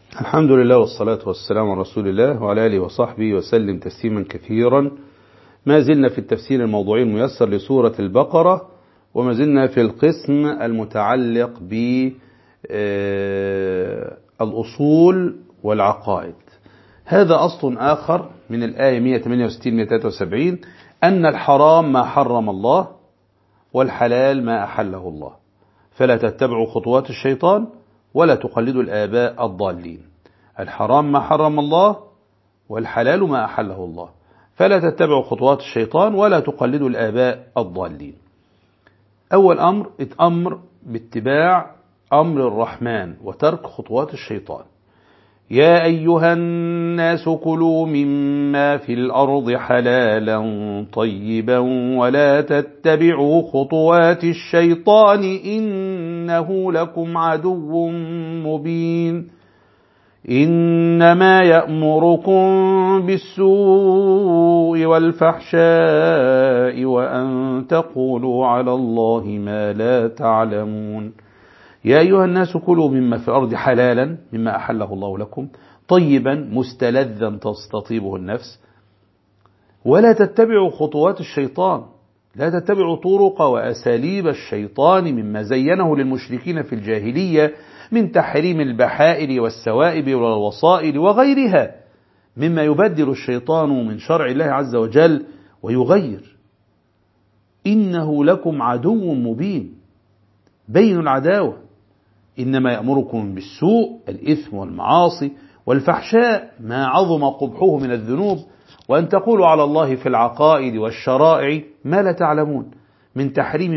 الحمد لله والصلاة والسلام على رسول الله وعلى آله وصحبه وسلم تسليما كثيرا. ما زلنا في التفسير الموضوعي الميسر لسورة البقرة، وما زلنا في القسم المتعلق بالأصول والعقائد. هذا أصل آخر من الآية 168-173، أن الحرام ما حرم الله والحلال ما أحله الله، فلا تتبعوا خطوات الشيطان ولا تقلدوا الآباء الضالين. الحرام ما حرم الله والحلال ما أحله الله، فلا تتبعوا خطوات الشيطان ولا تقلدوا الآباء الضالين. أول أمر باتباع أمر الرحمن وترك خطوات الشيطان. يا أيها الناس كلوا مما في الأرض حلالا طيبا ولا تتبعوا خطوات الشيطان إنه لكم عدو مبين. إنما يأمركم بالسوء والفحشاء وأن تقولوا على الله ما لا تعلمون. يا أيها الناس كلوا مما في الأرض حلالا، مما أحله الله لكم، طيبا مستلذا تستطيبه النفس، ولا تتبعوا خطوات الشيطان، لا تتبعوا طرق وأساليب الشيطان مما زينه للمشركين في الجاهلية من تحريم البحائر والسوائب والوصائل وغيرها مما يبدل الشيطان من شرع الله عز وجل ويغير. إنه لكم عدو مبين، بين العداوة. إنما يأمركم بالسوء، الإثم والمعاصي، والفحشاء ما عظم قبحه من الذنوب، وأن تقولوا على الله في العقائد والشرائع ما لا تعلمون، من تحريم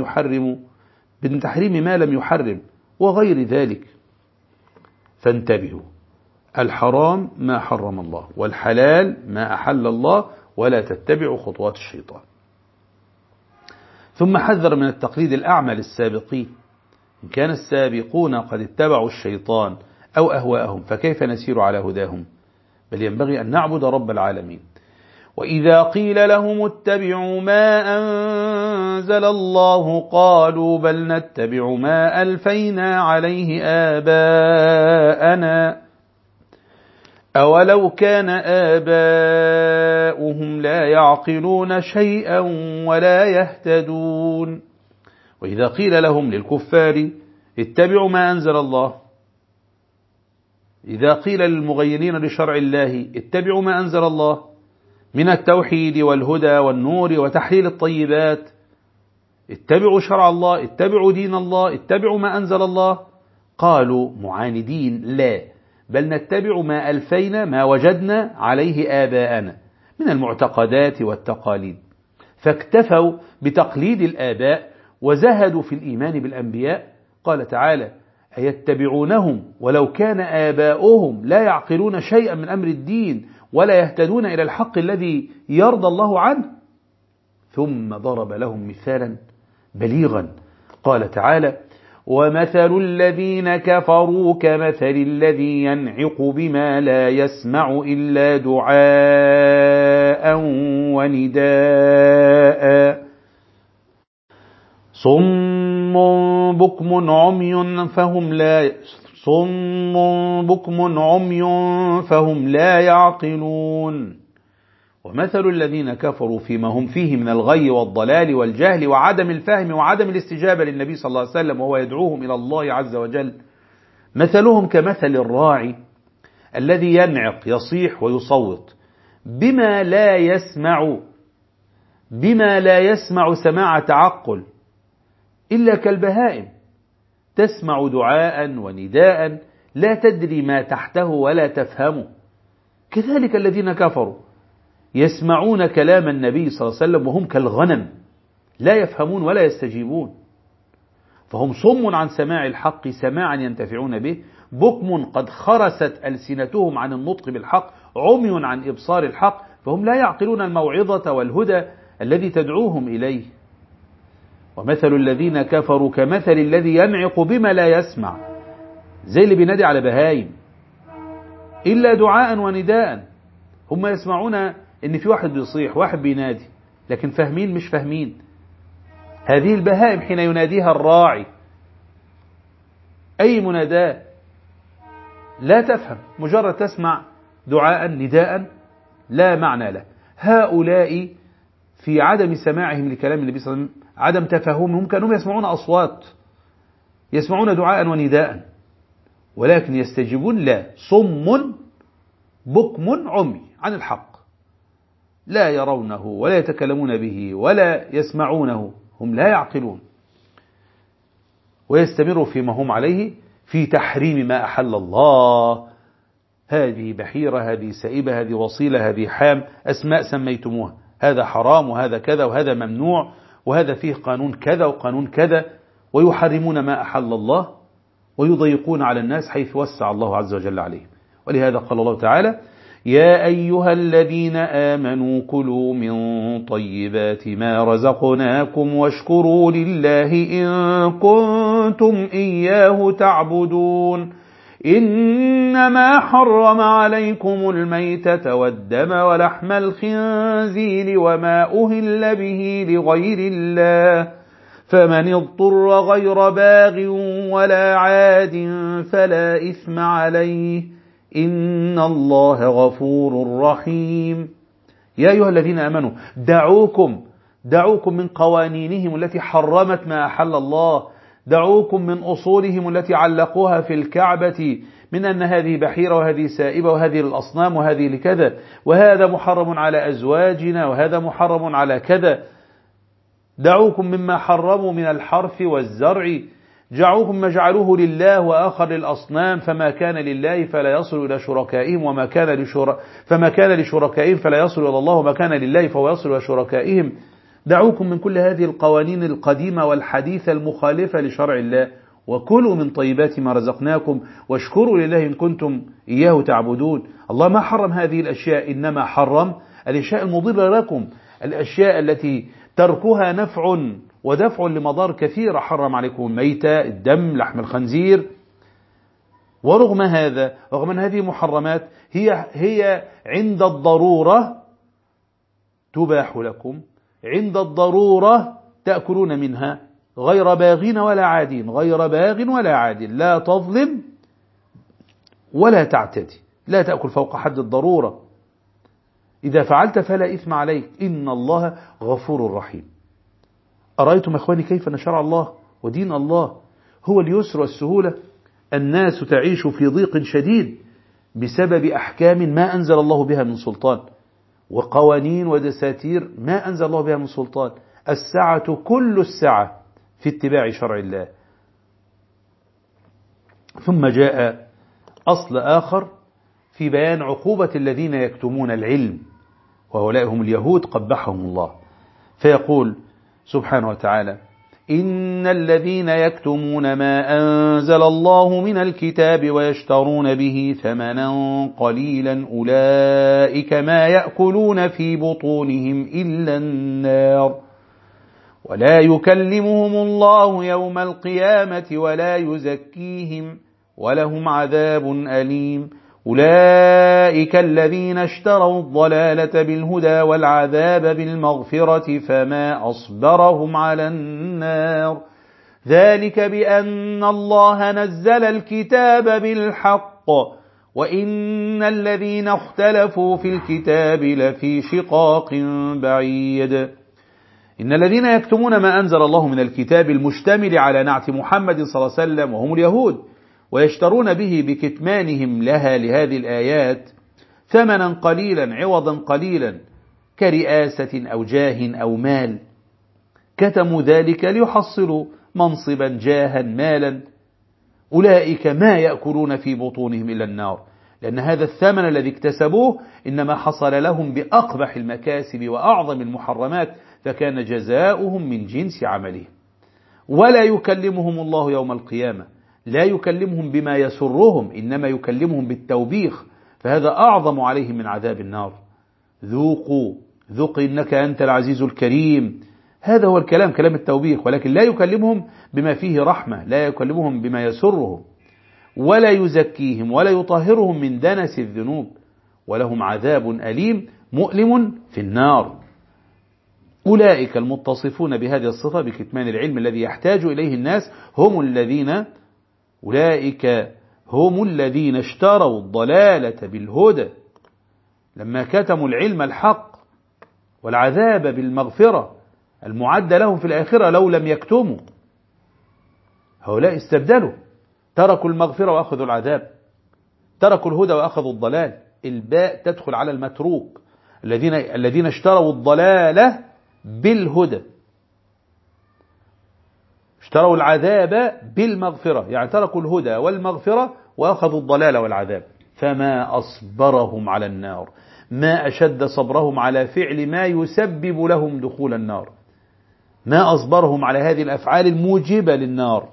ما لم يحرم وغير ذلك. فانتبهوا، الحرام ما حرم الله والحلال ما أحل الله، ولا تتبعوا خطوات الشيطان. ثم حذر من التقليد الأعمى للسابقين. إن كان السابقون قد اتبعوا الشيطان أو أهواءهم فكيف نسير على هداهم؟ بل ينبغي أن نعبد رب العالمين. وإذا قيل لهم اتبعوا ما أنزل الله قالوا بل نتبع ما ألفينا عليه آباءنا أولو كان آباؤهم لا يعقلون شيئا ولا يهتدون. وإذا قيل لهم للكفار اتبعوا ما أنزل الله، إذا قيل للمغيرين لشرع الله اتبعوا ما أنزل الله من التوحيد والهدى والنور وتحليل الطيبات، اتبعوا شرع الله، اتبعوا دين الله، اتبعوا ما أنزل الله، قالوا معاندين لا، بل نتبع ما ألفينا، ما وجدنا عليه آباءنا من المعتقدات والتقاليد. فاكتفوا بتقليد الآباء وزهدوا في الإيمان بالأنبياء. قال تعالى: أيتبعونهم ولو كان آباؤهم لا يعقلون شيئا من أمر الدين ولا يهتدون إلى الحق الذي يرضى الله عنه. ثم ضرب لهم مثالا بليغا، قال تعالى: ومثل الذين كفروا كمثل الذي ينعق بما لا يسمع إلا دعاء ونداء صم بكم عمي فهم لا يعقلون. ومثل الذين كفروا فيما هم فيه من الغي والضلال والجهل وعدم الفهم وعدم الاستجابة للنبي صلى الله عليه وسلم وهو يدعوهم إلى الله عز وجل، مثلهم كمثل الراعي الذي ينعق، يصيح ويصوت بما لا يسمع سماع تعقل، إلا كالبهائم تسمع دعاء ونداء لا تدري ما تحته ولا تفهمه. كذلك الذين كفروا يسمعون كلام النبي صلى الله عليه وسلم وهم كالغنم لا يفهمون ولا يستجيبون. فهم صم عن سماع الحق سماعا ينتفعون به، بكم قد خرست ألسنتهم عن النطق بالحق، عمي عن إبصار الحق، فهم لا يعقلون الموعظة والهدى الذي تدعوهم إليه. ومثل الذين كفروا كمثل الذي ينعق بما لا يسمع، زي اللي بينادي على بهايم، إلا دعاء ونداء. هم يسمعون إن في واحد بيصيح، واحد بينادي، لكن فاهمين مش فاهمين. هذه البهائم حين يناديها الراعي أي مناداة لا تفهم، مجرد تسمع دعاء نداء لا معنى له. هؤلاء في عدم سماعهم لكلام النبي صلى الله عليه وسلم، عدم تفهمهم، كانوا يسمعون أصوات، يسمعون دعاء ونداء، ولكن يستجيبون لا، صم بكم عمي عن الحق، لا يرونه ولا يتكلمون به ولا يسمعونه، هم لا يعقلون، ويستمروا فيما هم عليه في تحريم ما أحل الله. هذه بحيرة، هذه سائبة، هذه وصيلة، هذه حام، أسماء سميتموها، هذا حرام وهذا كذا وهذا ممنوع وهذا فيه قانون كذا وقانون كذا، ويحرمون ما أحل الله ويضيقون على الناس حيث وسع الله عز وجل عليهم. ولهذا قال الله تعالى: يا أيها الذين آمنوا كلوا من طيبات ما رزقناكم واشكروا لله إن كنتم إياه تعبدون. إنما حرم عليكم الميتة والدم ولحم الخنزير وما أهل به لغير الله، فمن اضطر غير باغ ولا عاد فلا إثم عليه إن الله غفور رحيم. يا أيها الذين آمنوا دعوكم من قوانينهم التي حرمت ما أحل الله، دعوكم من أصولهم التي علقوها في الكعبة من أن هذه بحيرة وهذه سائبة وهذه للأصنام وهذه لكذا، وهذا محرم على أزواجنا وهذا محرم على كذا. دعوكم مما حرموا من الحرث والزرع، دعوكم ما جعلوه لله وآخر للأصنام، فما كان لله فلا يصل إلى شركائهم فما كان لشركائهم فلا يصل إلى الله، وما كان لله فهو يصل إلى شركائهم. دعوكم من كل هذه القوانين القديمة والحديثة المخالفة لشرع الله، وكلوا من طيبات ما رزقناكم واشكروا لله إن كنتم إياه تعبدون. الله ما حرم هذه الأشياء، إنما حرم الأشياء المضرة لكم، الأشياء التي تركها نفع ودفع لمضار كثيرة. حرم عليكم الميتة، الدم، لحم الخنزير. ورغم هذا، رغم أن هذه محرمات هي عند الضرورة تباح لكم، عند الضرورة تأكلون منها غير باغين ولا عادين، غير باغ ولا عاد، لا تظلم ولا تعتدي، لا تأكل فوق حد الضرورة. إذا فعلت فلا إثم عليك إن الله غفور رحيم. أرأيتم أخواني كيف أن شرع الله ودين الله هو اليسر والسهولة؟ الناس تعيش في ضيق شديد بسبب أحكام ما أنزل الله بها من سلطان، وقوانين ودساتير ما أنزل الله بها من سلطان. السعة كل السعة في اتباع شرع الله. ثم جاء أصل آخر في بيان عقوبة الذين يكتمون العلم، وهؤلاء هم اليهود قبحهم الله، فيقول سبحانه وتعالى: إن الذين يكتمون ما أنزل الله من الكتاب ويشترون به ثمنا قليلا أولئك ما يأكلون في بطونهم إلا النار ولا يكلمهم الله يوم القيامة ولا يزكيهم ولهم عذاب أليم. أولئك الذين اشتروا الضلالة بالهدى والعذاب بالمغفرة فما أصبرهم على النار ذلك بأن الله نزل الكتاب بالحق وإن الذين اختلفوا في الكتاب لفي شقاق بعيد. إن الذين يكتمون ما أنزل الله من الكتاب المشتمل على نعت محمد صلى الله عليه وسلم وهم اليهود، ويشترون به بكتمانهم لها لهذه الآيات ثمنا قليلا عوضا قليلا كرئاسة أو جاه أو مال، كتموا ذلك ليحصلوا منصبا جاها مالا، أولئك ما يأكلون في بطونهم إلا النار، لأن هذا الثمن الذي اكتسبوه إنما حصل لهم بأقبح المكاسب وأعظم المحرمات، فكان جزاؤهم من جنس عملهم. ولا يكلمهم الله يوم القيامة، لا يكلمهم بما يسرهم، إنما يكلمهم بالتوبيخ، فهذا أعظم عليهم من عذاب النار. ذوق إنك أنت العزيز الكريم، هذا هو الكلام، كلام التوبيخ، ولكن لا يكلمهم بما فيه رحمة، لا يكلمهم بما يسرهم، ولا يزكيهم ولا يطهرهم من دنس الذنوب، ولهم عذاب أليم مؤلم في النار. أولئك المتصفون بهذه الصفة بكتمان العلم الذي يحتاج إليه الناس أولئك هم الذين اشتروا الضلالة بالهدى لما كتموا العلم الحق والعذاب بالمغفرة المعدة لهم في الآخرة لو لم يكتموا. هؤلاء استبدلوا، تركوا المغفرة وأخذوا العذاب، تركوا الهدى وأخذوا الضلال. الباء تدخل على المتروك، الذين اشتروا الضلالة بالهدى، اشتروا العذاب بالمغفرة، يعني تركوا الهدى والمغفرة وأخذوا الضلال والعذاب. فما أصبرهم على النار، ما أشد صبرهم على فعل ما يسبب لهم دخول النار، ما أصبرهم على هذه الأفعال الموجبة للنار.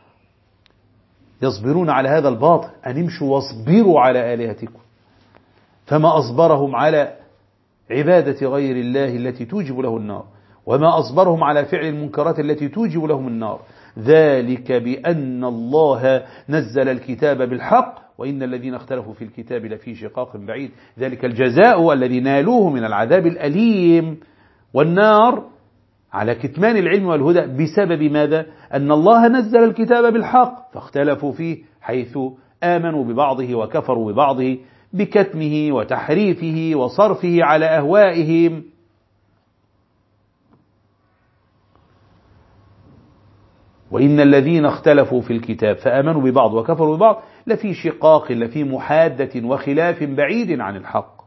يصبرون على هذا الباطل، أن امشوا واصبروا على آلهتكم. فما أصبرهم على عبادة غير الله التي توجب له النار، وما أصبرهم على فعل المنكرات التي توجب لهم النار. ذلك بأن الله نزل الكتاب بالحق وإن الذين اختلفوا في الكتاب لفي شقاق بعيد. ذلك الجزاء الذي نالوه من العذاب الأليم والنار على كتمان العلم والهدى بسبب ماذا؟ أن الله نزل الكتاب بالحق فاختلفوا فيه، حيث آمنوا ببعضه وكفروا ببعضه بكتمه وتحريفه وصرفه على أهوائهم. وإن الذين اختلفوا في الكتاب فآمنوا ببعض وكفروا ببعض لفي شقاق، لفي محادة وخلاف بعيد عن الحق.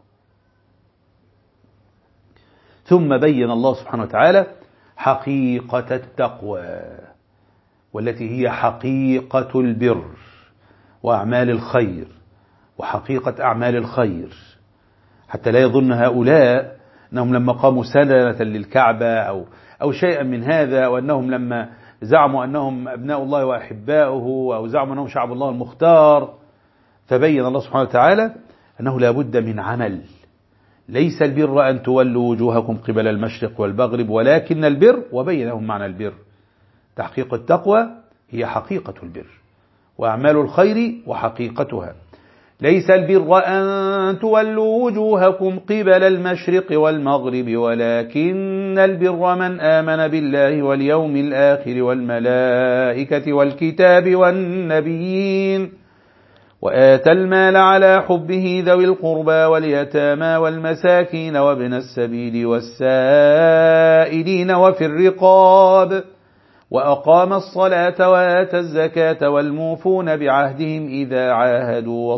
ثم بين الله سبحانه وتعالى حقيقة التقوى، والتي هي حقيقة البر وأعمال الخير وحقيقة أعمال الخير، حتى لا يظن هؤلاء أنهم لما قاموا سنة للكعبة أو شيئا من هذا، وأنهم لما زعموا أنهم أبناء الله وأحباؤه أو زعموا أنهم شعب الله المختار. فبين الله سبحانه وتعالى أنه لا بد من عمل. ليس البر أن تولوا وجوهكم قبل المشرق والمغرب ولكن البر، وبين لهم معنى البر. تحقيق التقوى هي حقيقة البر، وأعمال الخير وحقيقتها. ليس البر أن تولوا وجوهكم قبل المشرق والمغرب ولكن البر من آمن بالله واليوم الآخر والملائكة والكتاب والنبيين وآتى المال على حبه ذوي القربى واليتامى والمساكين وابن السبيل والسائلين وفي الرقاب وأقام الصلاة وآتى الزكاة والموفون بعهدهم إذا عاهدوا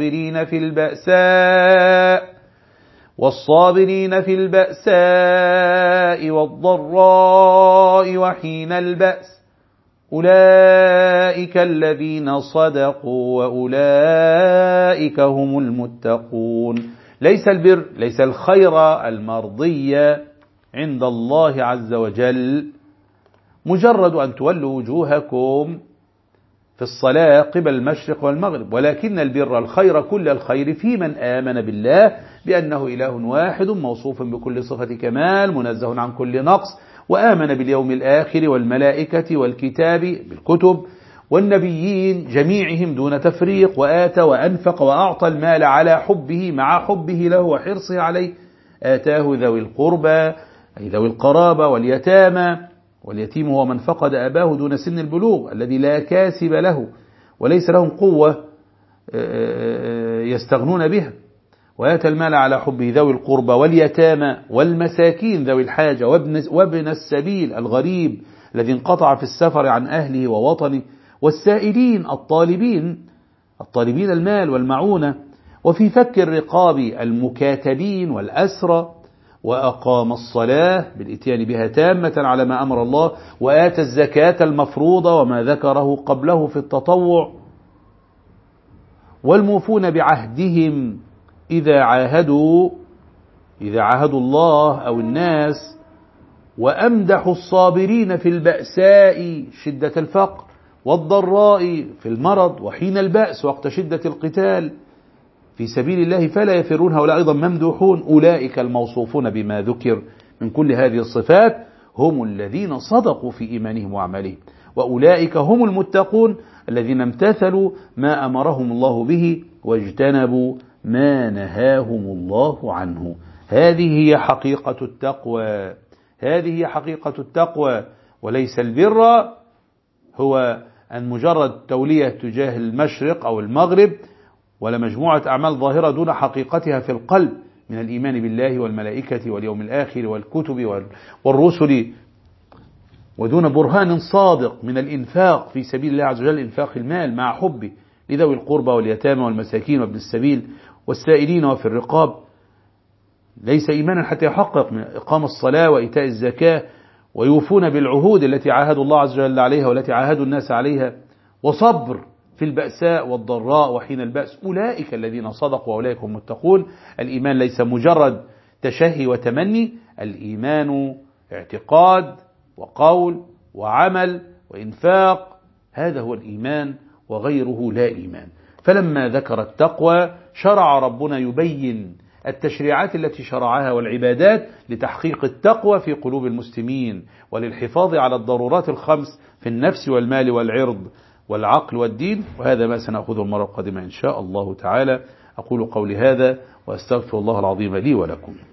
والصابرين في البأساء والضراء وحين البأس أولئك الذين صدقوا وأولئك هم المتقون. ليس البر، ليس الخير المرضية عند الله عز وجل مجرد أن تولوا وجوهكم في الصلاة قبل المشرق والمغرب، ولكن البر الخير كل الخير في من آمن بالله بأنه إله واحد موصوف بكل صفة كمال منزه عن كل نقص، وآمن باليوم الآخر والملائكة والكتاب بالكتب والنبيين جميعهم دون تفريق، وآتى وأنفق وأعطى المال على حبه مع حبه له وحرصه عليه. آتاه ذوي القربى أي ذوي القرابة واليتامى، واليتيم هو من فقد أباه دون سن البلوغ الذي لا كاسب له وليس لهم قوة يستغنون بها. وآتى المال على حبه ذوي القربى واليتامى والمساكين ذوي الحاجة وابن السبيل الغريب الذي انقطع في السفر عن أهله ووطنه، والسائلين الطالبين المال والمعونة، وفي فك الرقاب المكاتبين والأسرى. وأقام الصلاة بالإتيان بها تامة على ما أمر الله، وآتى الزكاة المفروضة وما ذكره قبله في التطوع، والموفون بعهدهم إذا عاهدوا الله أو الناس، وأمدحوا الصابرين في البأساء شدة الفقر والضراء في المرض وحين البأس وقت شدة القتال في سبيل الله فلا يفرون. هؤلاء أيضا ممدوحون. أولئك الموصوفون بما ذكر من كل هذه الصفات هم الذين صدقوا في إيمانهم وأعمالهم، وأولئك هم المتقون الذين امتثلوا ما أمرهم الله به واجتنبوا ما نهاهم الله عنه. هذه هي حقيقة التقوى، وليس البر هو أن مجرد تولية تجاه المشرق أو المغرب، ولا مجموعة أعمال ظاهرة دون حقيقتها في القلب من الإيمان بالله والملائكة واليوم الآخر والكتب والرسل، ودون برهان صادق من الإنفاق في سبيل الله عز وجل، إنفاق المال مع حبه لذوي القربى واليتامى والمساكين وابن السبيل والسائلين وفي الرقاب، ليس إيمانا حتى يحقق من إقام الصلاة وإيتاء الزكاة ويوفون بالعهود التي عاهدوا الله عز وجل عليها والتي عاهدوا الناس عليها، وصبر في البأساء والضراء وحين البأس. أولئك الذين صدقوا وأولئك هم المتقون. الإيمان ليس مجرد تشهي وتمني، الإيمان اعتقاد وقول وعمل وإنفاق، هذا هو الإيمان وغيره لا إيمان. فلما ذكر التقوى شرع ربنا يبين التشريعات التي شرعها والعبادات لتحقيق التقوى في قلوب المسلمين وللحفاظ على الضرورات الخمس في النفس والمال والعرض والعقل والدين. وهذا ما سنأخذه المرة القادمة إن شاء الله تعالى. أقول قولي هذا وأستغفر الله العظيم لي ولكم.